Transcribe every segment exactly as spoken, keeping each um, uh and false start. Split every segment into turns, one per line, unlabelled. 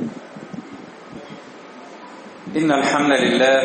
إن الحمد لله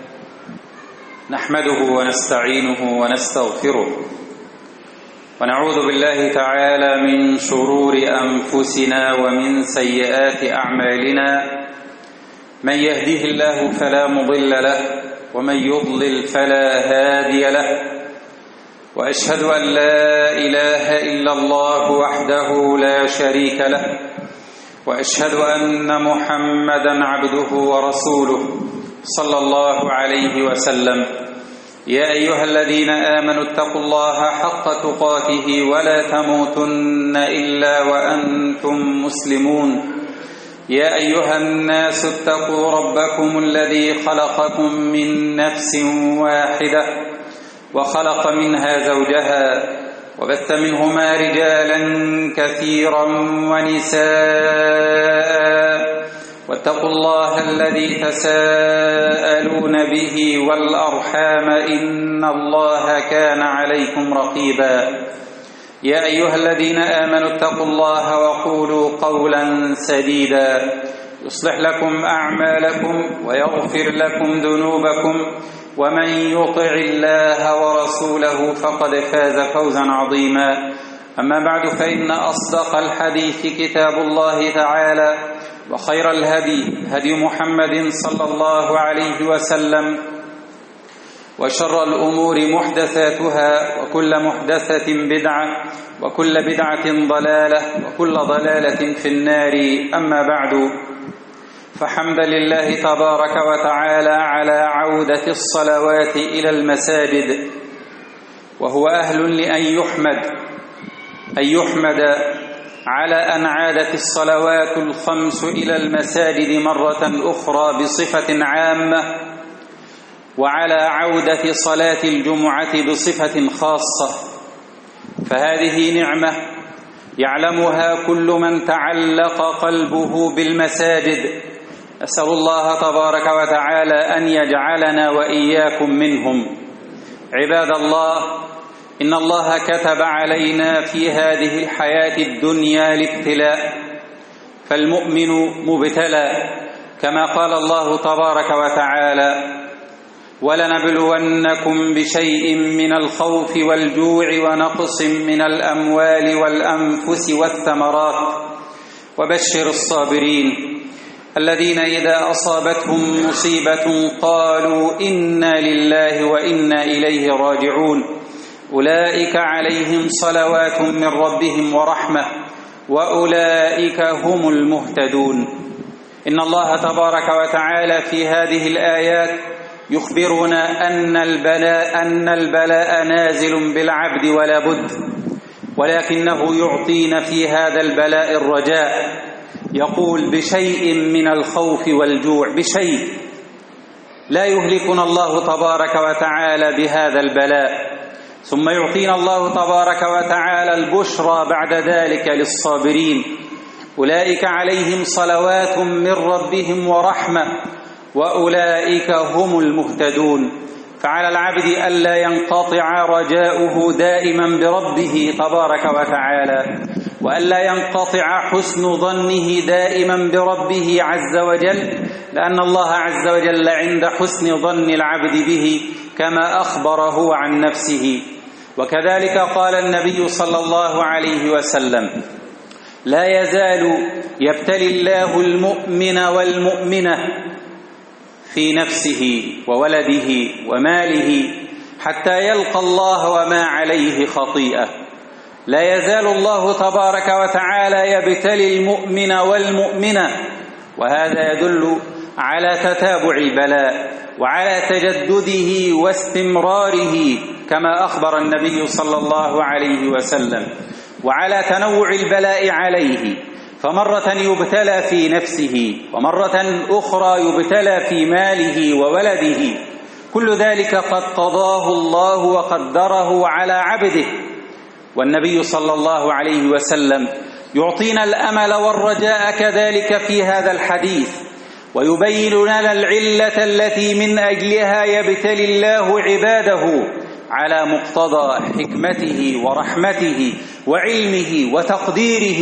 نحمده ونستعينه ونستغفره ونعوذ بالله تعالى من شرور أنفسنا ومن سيئات أعمالنا. من يهده الله فلا مضل له ومن يضلل فلا هادي له، وأشهد أن لا إله إلا الله وحده لا شريك له، وأشهد أن محمدا عبده ورسوله صلى الله عليه وسلم. يا أيها الذين آمنوا اتقوا الله حق تقاته ولا تموتن إلا وأنتم مسلمون. يا أيها الناس اتقوا ربكم الذي خلقكم من نفس واحدة وخلق منها زوجها وبث منهما رجالا كثيرا ونساء، واتقوا الله الذي تساءلون به والأرحام إن الله كان عليكم رقيبا. يا أيها الذين آمنوا اتقوا الله وقولوا قولا سديدا يصلح لكم أعمالكم ويغفر لكم ذنوبكم، ومن يطع الله ورسوله فقد فاز فوزا عظيما. أما بعد، فإن أصدق الحديث كتاب الله تعالى، وخير الهدي هدي محمد صلى الله عليه وسلم، وشر الأمور محدثاتها، وكل محدثة بدعة، وكل بدعة ضلالة، وكل ضلالة في النار. أما بعد، فحمد لله تبارك وتعالى على عودة الصلوات إلى المساجد، وهو أهل لأن يحمد أن يحمد على أن عادت الصلوات الخمس إلى المساجد مرة أخرى بصفة عامة، وعلى عودة صلاة الجمعة بصفة خاصة. فهذه نعمة يعلمها كل من تعلق قلبه بالمساجد. أسأل الله تبارك وتعالى أن يجعلنا وإياكم منهم. عباد الله، إن الله كتب علينا في هذه الحياة الدنيا الابتلاء، فالمؤمن مبتلى، كما قال الله تبارك وتعالى: ولنبلونكم بشيء من الخوف والجوع ونقص من الأموال والأنفس والثمرات وبشر الصابرين الذين إذا أصابتهم مصيبة قالوا إنا لله وإنا إليه راجعون أولئك عليهم صلوات من ربهم ورحمة وأولئك هم المهتدون. إن الله تبارك وتعالى في هذه الآيات يخبرنا أن البلاء أن البلاء نازل بالعبد ولا بد، ولكنه يعطينا في هذا البلاء الرجاء. يقول: بشيء من الخوف والجوع، بشيء. لا يهلكنا الله تبارك وتعالى بهذا البلاء، ثم يعطينا الله تبارك وتعالى البشرى بعد ذلك للصابرين: أولئك عليهم صلوات من ربهم ورحمة وأولئك هم المهتدون. فعلى العبد ألا ينقطع رجاؤه دائما بربه تبارك وتعالى، وألا ينقطع حسن ظنه دائما بربه عز وجل، لأن الله عز وجل عند حسن ظن العبد به كما أخبره عن نفسه. وكذلك قال النبي صلى الله عليه وسلم: لا يزال يبتلي الله المؤمن والمؤمنة في نفسه وولده وماله حتى يلقى الله وما عليه خطيئة. لا يزال الله تبارك وتعالى يبتلي المؤمن والمؤمنة، وهذا يدل على تتابع البلاء وعلى تجدده واستمراره كما أخبر النبي صلى الله عليه وسلم، وعلى تنوع البلاء عليه، فمرة يبتلى في نفسه، ومرة أخرى يبتلى في ماله وولده. كل ذلك قد قضاه الله وقدره على عبده. والنبي صلى الله عليه وسلم يعطينا الأمل والرجاء كذلك في هذا الحديث، ويبين لنا العلة التي من أجلها يبتلي الله عباده على مقتضى حكمته ورحمته وعلمه وتقديره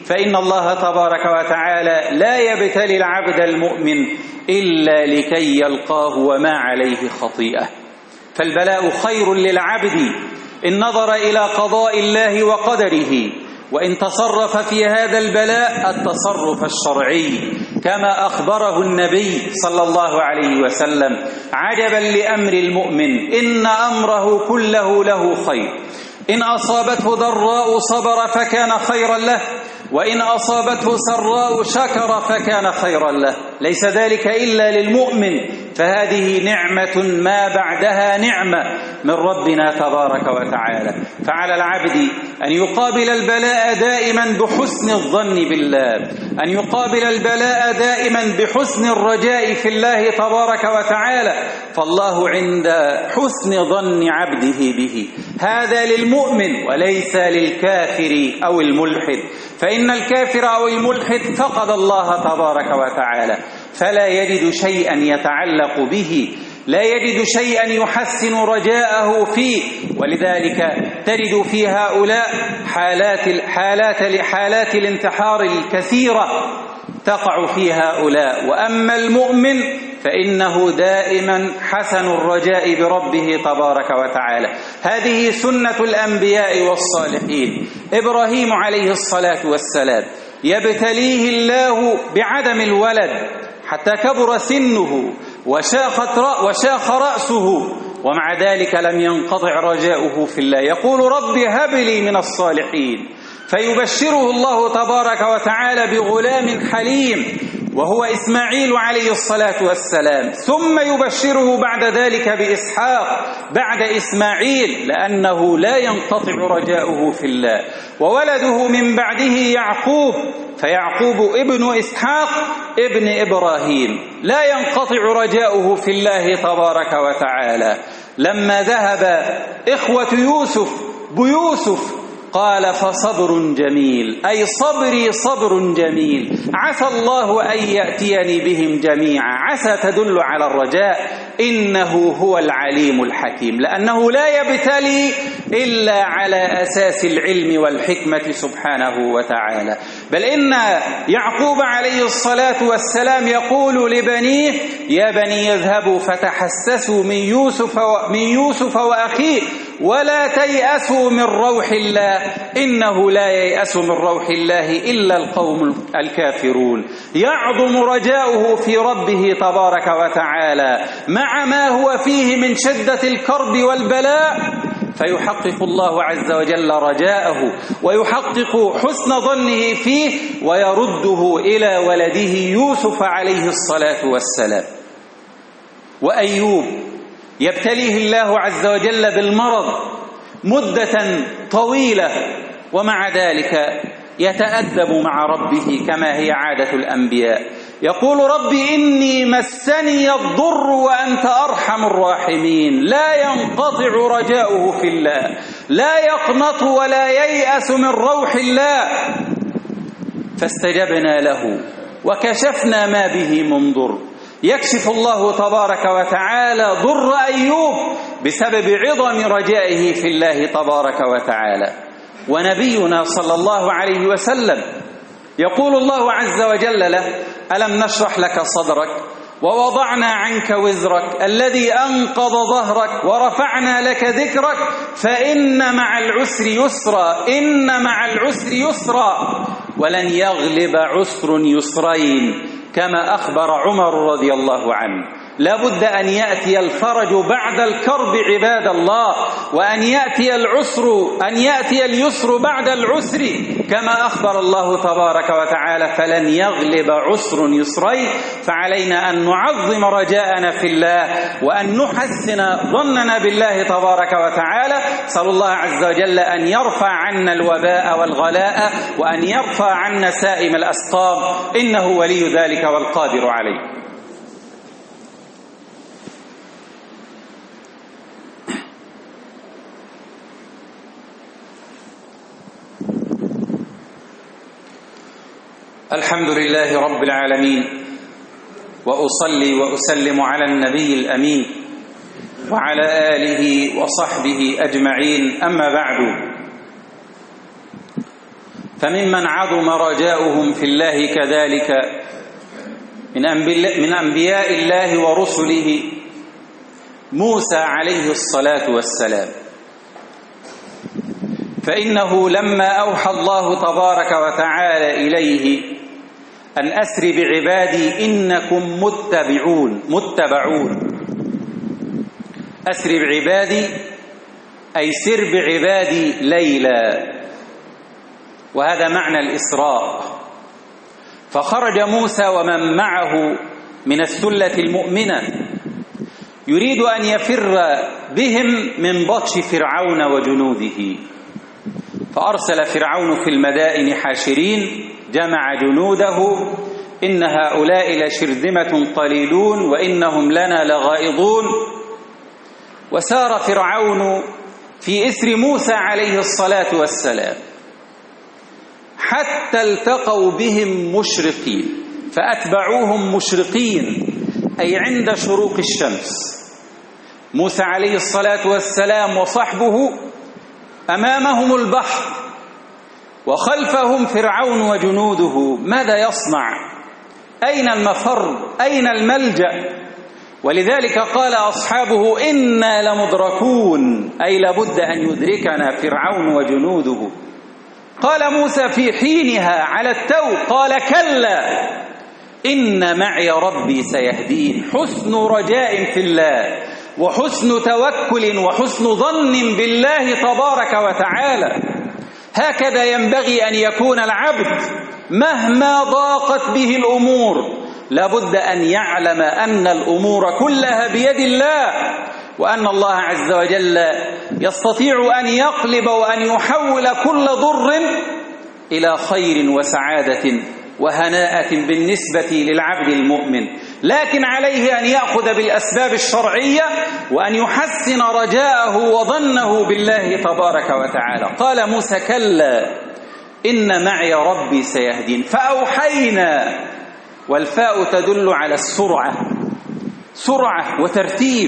فإن الله تبارك وتعالى لا يبتلي العبد المؤمن إلا لكي يلقاه وما عليه خطيئة. فالبلاء خير للعبد إن نظر إلى قضاء الله وقدره، وإن تصرف في هذا البلاء التصرف الشرعي كما أخبره النبي صلى الله عليه وسلم: عجبا لأمر المؤمن إن أمره كله له خير، إن أصابته ضراء صبر فكان خيرا له، وإن أصابته سراء شكر فكان خيرا له. ليس ذلك إلا للمؤمن، فهذه نعمة ما بعدها نعمة من ربنا تبارك وتعالى. فعلى العبد أن يقابل البلاء دائما بحسن الظن بالله، أن يقابل البلاء دائما بحسن الرجاء في الله تبارك وتعالى، فالله عند حسن ظن عبده به. هذا للمؤمن وليس للكافر أو الملحد، فإن الكافر أو الملحد فقد الله تبارك وتعالى، فلا يجد شيئا يتعلق به، لا يجد شيئا يحسن رجاءه فيه. ولذلك تجد في هؤلاء حالات حالات لحالات الانتحار الكثيرة تقع في هؤلاء. وأما المؤمن فإنه دائما حسن الرجاء بربه تبارك وتعالى. هذه سنة الأنبياء والصالحين. إبراهيم عليه الصلاة والسلام يبتليه الله بعدم الولد حتى كبر سنه وشاخ رأسه، ومع ذلك لم ينقطع رجاؤه في الله، يقول: رب هب لي من الصالحين. فيبشره الله تبارك وتعالى بغلام حليم وهو إسماعيل عليه الصلاة والسلام، ثم يبشره بعد ذلك بإسحاق بعد إسماعيل، لأنه لا ينقطع رجاؤه في الله. وولده من بعده يعقوب، فيعقوب ابن إسحاق ابن إبراهيم، لا ينقطع رجاؤه في الله تبارك وتعالى. لما ذهب إخوة يوسف بيوسف قال: فصبر جميل، أي صبري صبر جميل، عسى الله أن يأتيني بهم جميعا. عسى تدل على الرجاء، إنه هو العليم الحكيم، لأنه لا يبتلي إلا على أساس العلم والحكمة سبحانه وتعالى. بل إن يعقوب عليه الصلاة والسلام يقول لبنيه: يا بني يذهبوا فتحسسوا من يوسف من يوسف وأخيه ولا تيأسوا من روح الله إنه لا ييأس من روح الله إلا القوم الكافرون. يعظم رجاؤه في ربه تبارك وتعالى مع ما هو فيه من شدة الكرب والبلاء، فيحقق الله عز وجل رجاءه ويحقق حسن ظنه فيه ويرده إلى ولده يوسف عليه الصلاة والسلام. وأيوب يبتليه الله عز وجل بالمرض مدة طويلة، ومع ذلك يتأدب مع ربه كما هي عادة الأنبياء. يقول: رب إني مسني الضر وأنت أرحم الراحمين. لا ينقطع رجاؤه في الله، لا يقنط ولا ييأس من روح الله. فاستجبنا له وكشفنا ما به من ضر. يكشف الله تبارك وتعالى ضر أيوب بسبب عظم رجائه في الله تبارك وتعالى. ونبينا صلى الله عليه وسلم يقول الله عز وجل له: ألم نشرح لك صدرك ووضعنا عنك وزرك الذي أنقض ظهرك ورفعنا لك ذكرك فإن مع العسر يسرا إن مع العسر يسرا ولن يغلب عسر يسرين، كما أخبر عمر رضي الله عنه. لابد أن يأتي الفرج بعد الكرب عباد الله، وأن يأتي العسر أن يأتي اليسر بعد العسر، كما أخبر الله تبارك وتعالى: فلن يغلب عسر يسرين. فعلينا أن نعظم رجاءنا في الله وأن نحسن ظننا بالله تبارك وتعالى. صلى الله عز وجل أن يرفع عنا الوباء والغلاء وأن يرفع عنا سائم الأسقام، إنه ولي ذلك والقادر عليه. الحمد لله رب العالمين، وأصلي وأسلم على النبي الأمين وعلى آله وصحبه أجمعين. أما بعد، فممن عظم رجاؤهم في الله كذلك من أنبياء الله ورسله موسى عليه الصلاة والسلام، فإنه لما أوحى الله تبارك وتعالى إليه أن أسر بعبادي إنكم متبعون متبعون أسر بعبادي أي سر بعبادي ليلا، وهذا معنى الإسراء. فخرج موسى ومن معه من الثلة المؤمنة يريد أن يفر بهم من بطش فرعون وجنوده، فأرسل فرعون في المدائن حاشرين جمع جنوده إن هؤلاء لشرذمة قليلون وإنهم لنا لغائظون. وسار فرعون في إثر موسى عليه الصلاة والسلام حتى التقوا بهم مشرقين، فأتبعوهم مشرقين أي عند شروق الشمس. موسى عليه الصلاة والسلام وصحبه أمامهم البحر وخلفهم فرعون وجنوده، ماذا يصنع؟ أين المفر؟ أين الملجأ؟ ولذلك قال أصحابه إنا لمدركون، أي لابد أن يدركنا فرعون وجنوده. قال موسى في حينها على التو قال كلا إن معي ربي سيهدين. حسن رجاء في الله وحسن توكل وحسن ظن بالله تبارك وتعالى. هكذا ينبغي أن يكون العبد مهما ضاقت به الأمور، لابد أن يعلم أن الأمور كلها بيد الله، وأن الله عز وجل يستطيع أن يقلب وأن يحول كل ضر إلى خير وسعادة وهناءة بالنسبة للعبد المؤمن. لكن عليه أن يأخذ بالأسباب الشرعية وأن يحسن رجاءه وظنه بالله تبارك وتعالى. قال موسى كلا إن معي ربي سيهدين. فأوحينا، والفاء تدل على السرعة، سرعة وترتيب،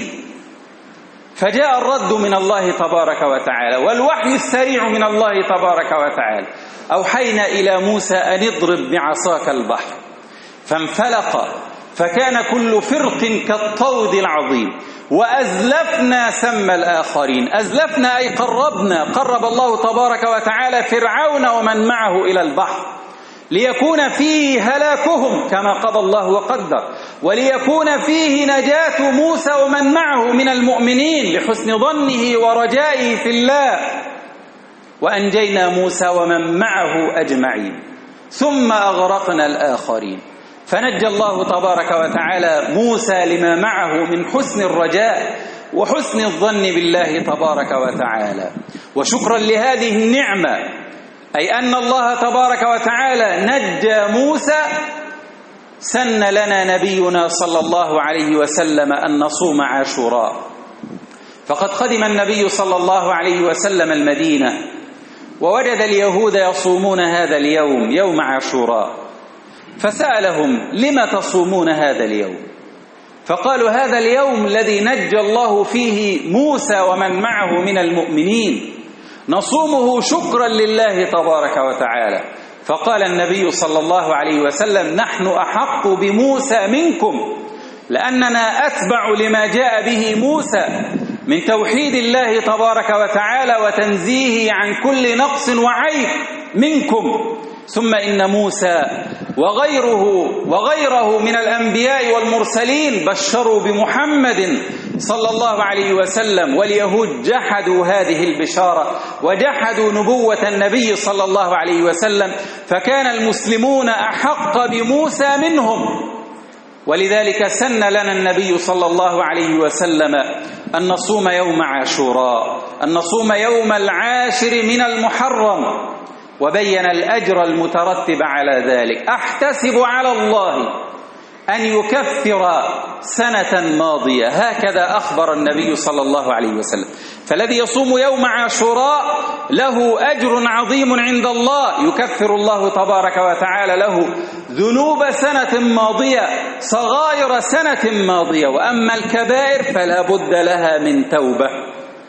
فجاء الرد من الله تبارك وتعالى والوحي السريع من الله تبارك وتعالى. أوحينا إلى موسى أن اضرب بعصاك البحر فانفلق فكان كل فرق كالطود العظيم وأزلفنا ثم الآخرين. أزلفنا أي قربنا، قرب الله تبارك وتعالى فرعون ومن معه إلى البحر ليكون فيه هلاكهم كما قضى الله وقدر، وليكون فيه نجاة موسى ومن معه من المؤمنين لحسن ظنه ورجائه في الله. وأنجينا موسى ومن معه أجمعين ثم أغرقنا الآخرين. فنجى الله تبارك وتعالى موسى لما معه من حسن الرجاء وحسن الظن بالله تبارك وتعالى. وشكرا لهذه النعمة، أي أن الله تبارك وتعالى نجى موسى، سن لنا نبينا صلى الله عليه وسلم أن نصوم عاشوراء. فقد قدم النبي صلى الله عليه وسلم المدينة ووجد اليهود يصومون هذا اليوم يوم عاشوراء، فسألهم لما تصومون هذا اليوم؟ فقالوا هذا اليوم الذي نجى الله فيه موسى ومن معه من المؤمنين نصومه شكرا لله تبارك وتعالى. فقال النبي صلى الله عليه وسلم نحن أحق بموسى منكم، لأننا أتبع لما جاء به موسى من توحيد الله تبارك وتعالى وتنزيهه عن كل نقص وعيب منكم. ثم إن موسى وغيره وغيره من الأنبياء والمرسلين بشروا بمحمد صلى الله عليه وسلم، واليهود جحدوا هذه البشارة وجحدوا نبوة النبي صلى الله عليه وسلم، فكان المسلمون أحق بموسى منهم. ولذلك سن لنا النبي صلى الله عليه وسلم أن نصوم يوم عاشوراء، أن نصوم يوم العاشر من المحرم، وبين الأجر المترتب على ذلك. أحتسب على الله أن يكفر سنة ماضية، هكذا أخبر النبي صلى الله عليه وسلم. فالذي يصوم يوم عاشوراء له أجر عظيم عند الله، يكفر الله تبارك وتعالى له ذنوب سنة ماضية، صغائر سنة ماضية. وأما الكبائر فلا بد لها من توبة.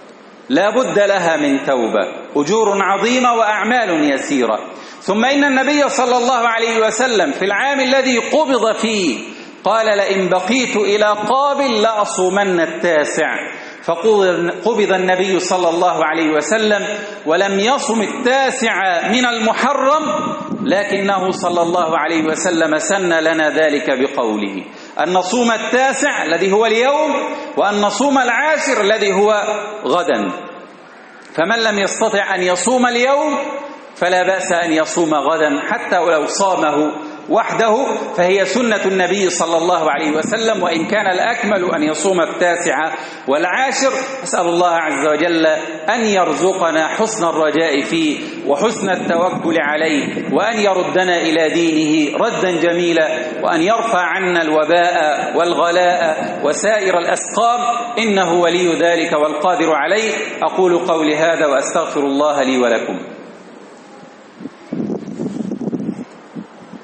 لا بد لها من توبة، أجور عظيمة وأعمال يسيرة. ثم إن النبي صلى الله عليه وسلم في العام الذي قبض فيه قال: لئن بقيت إلى قابل لأصومن التاسع. فقبض النبي صلى الله عليه وسلم ولم يصم التاسع من المحرم، لكنه صلى الله عليه وسلم سن لنا ذلك بقوله: أن نصوم التاسع الذي هو اليوم، وأن نصوم العاشر الذي هو غدا. فمن لم يستطع أن يصوم اليوم فلا بأس أن يصوم غدا حتى ولو صامه وحده، فهي سنة النبي صلى الله عليه وسلم، وإن كان الأكمل أن يصوم التاسع والعاشر. أسأل الله عز وجل أن يرزقنا حسن الرجاء فيه وحسن التوكل عليه، وأن يردنا إلى دينه ردا جميلا، وأن يرفع عنا الوباء والغلاء وسائر الأسقام، إنه ولي ذلك والقادر عليه. أقول قولي هذا وأستغفر الله لي ولكم.